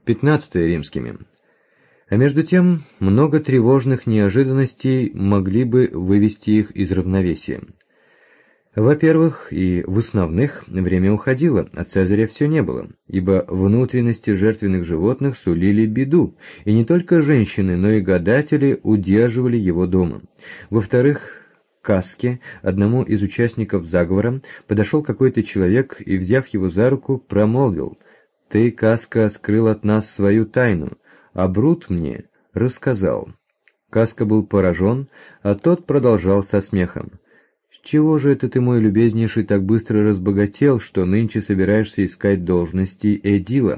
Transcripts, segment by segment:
15 римскими. А между тем, много тревожных неожиданностей могли бы вывести их из равновесия. Во-первых, и в основных время уходило, а Цезаря все не было, ибо внутренности жертвенных животных сулили беду, и не только женщины, но и гадатели удерживали его дома. Во-вторых, к Каске, одному из участников заговора, подошел какой-то человек и, взяв его за руку, промолвил: «Ты, Каска, скрыл от нас свою тайну, а Брут мне рассказал». Каска был поражен, а тот продолжал со смехом: «С чего же это ты, мой любезнейший, так быстро разбогател, что нынче собираешься искать должности эдила?»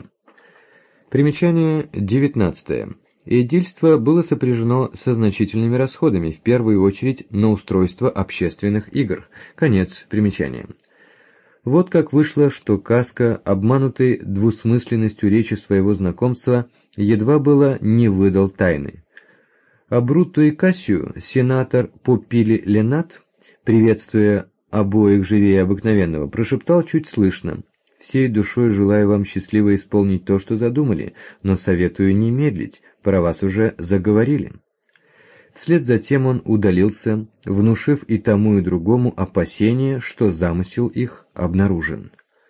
Примечание 19. Эдильство было сопряжено со значительными расходами, в первую очередь на устройство общественных игр. Конец примечания. Вот как вышло, что Каска, обманутый двусмысленностью речи своего знакомца, едва было не выдал тайны. А Бруту и Кассию сенатор Попили Ленат, приветствуя обоих живее обыкновенного, прошептал чуть слышно: «Всей душой желаю вам счастливо исполнить то, что задумали, но советую не медлить, про вас уже заговорили». Вслед за тем он удалился, внушив и тому, и другому опасение, что замысел их обнаружен.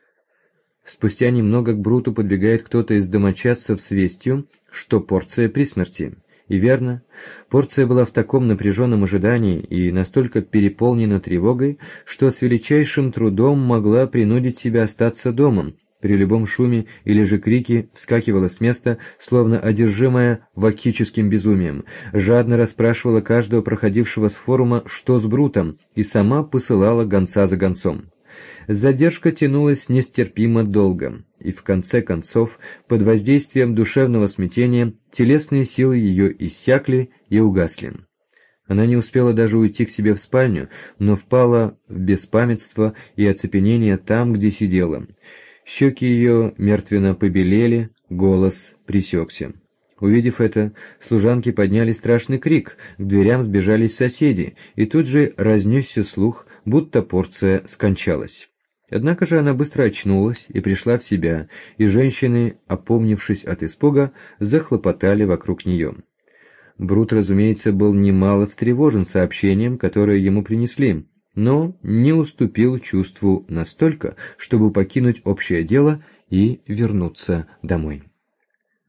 Спустя немного к Бруту подбегает кто-то из домочадцев с вестью, что Порция при смерти. И верно, Порция была в таком напряженном ожидании и настолько переполнена тревогой, что с величайшим трудом могла принудить себя остаться дома. При любом шуме или же крике вскакивала с места, словно одержимая вакхическим безумием, жадно расспрашивала каждого проходившего с форума, что с Брутом, и сама посылала гонца за гонцом. Задержка тянулась нестерпимо долго, и в конце концов, под воздействием душевного смятения, телесные силы ее иссякли и угасли. Она не успела даже уйти к себе в спальню, но впала в беспамятство и оцепенение там, где сидела. Щеки ее мертвенно побелели, голос пресекся. Увидев это, служанки подняли страшный крик, к дверям сбежались соседи, и тут же разнесся слух, будто Порция скончалась. Однако же она быстро очнулась и пришла в себя, и женщины, опомнившись от испуга, захлопотали вокруг нее. Брут, разумеется, был немало встревожен сообщением, которое ему принесли, но не уступил чувству настолько, чтобы покинуть общее дело и вернуться домой.